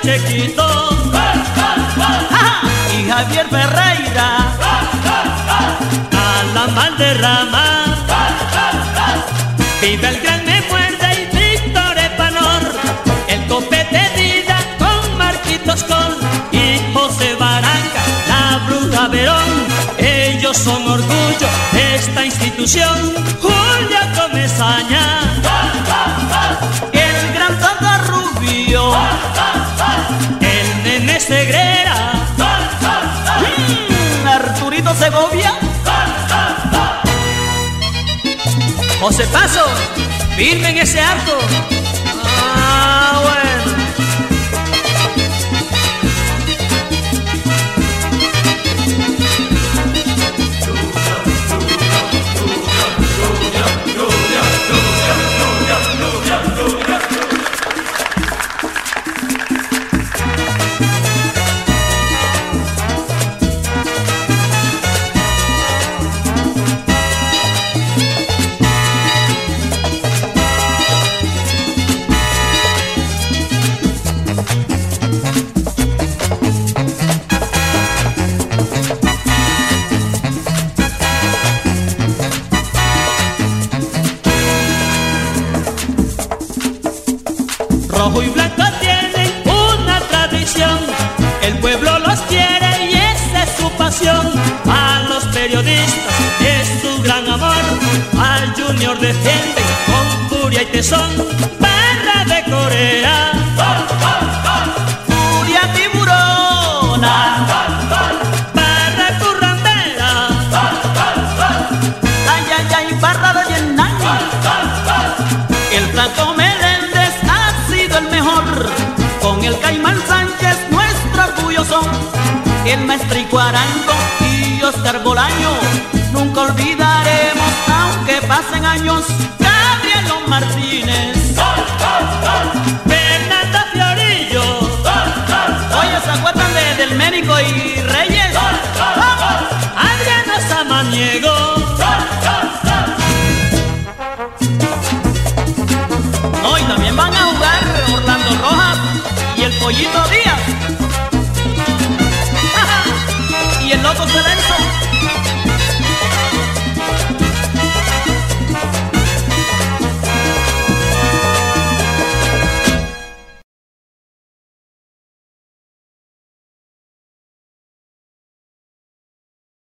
Chequito y Javier Ferreira, a la Valderrama, viva el gran Me Muerde y Víctor Epanor, el Copete Dida con Marquitos Col y José Barranca, la Bruja Verón. Ellos son orgullo de esta institución. Julia Comesaña, el gran Santa Rubio, el Nene Segrera, Arturito Segovia, José Paso, firme en ese arco. Ah, bueno. Rojo y blanco tienen una tradición, el pueblo los quiere y esa es su pasión. A los periodistas es su gran amor, al Junior defienden con furia y tesón. Barra de Corea, furia tiburona, barra currambera, ay, ay, ay, barra de Yenay, el Flaco Meléndez ha sido el mejor, con el Caimán Sánchez nuestro orgullo son, el Maestrico Arango y Oscar Bolaño, nunca olvidaremos aunque pasen años. Gabrielo Martínez, Fernanda Fiorillo, oye, ¿se acuerdan del Ménico y Reyes? Adriano Samaniego, hoy también van a jugar Orlando Rojas y el Pollito Díaz.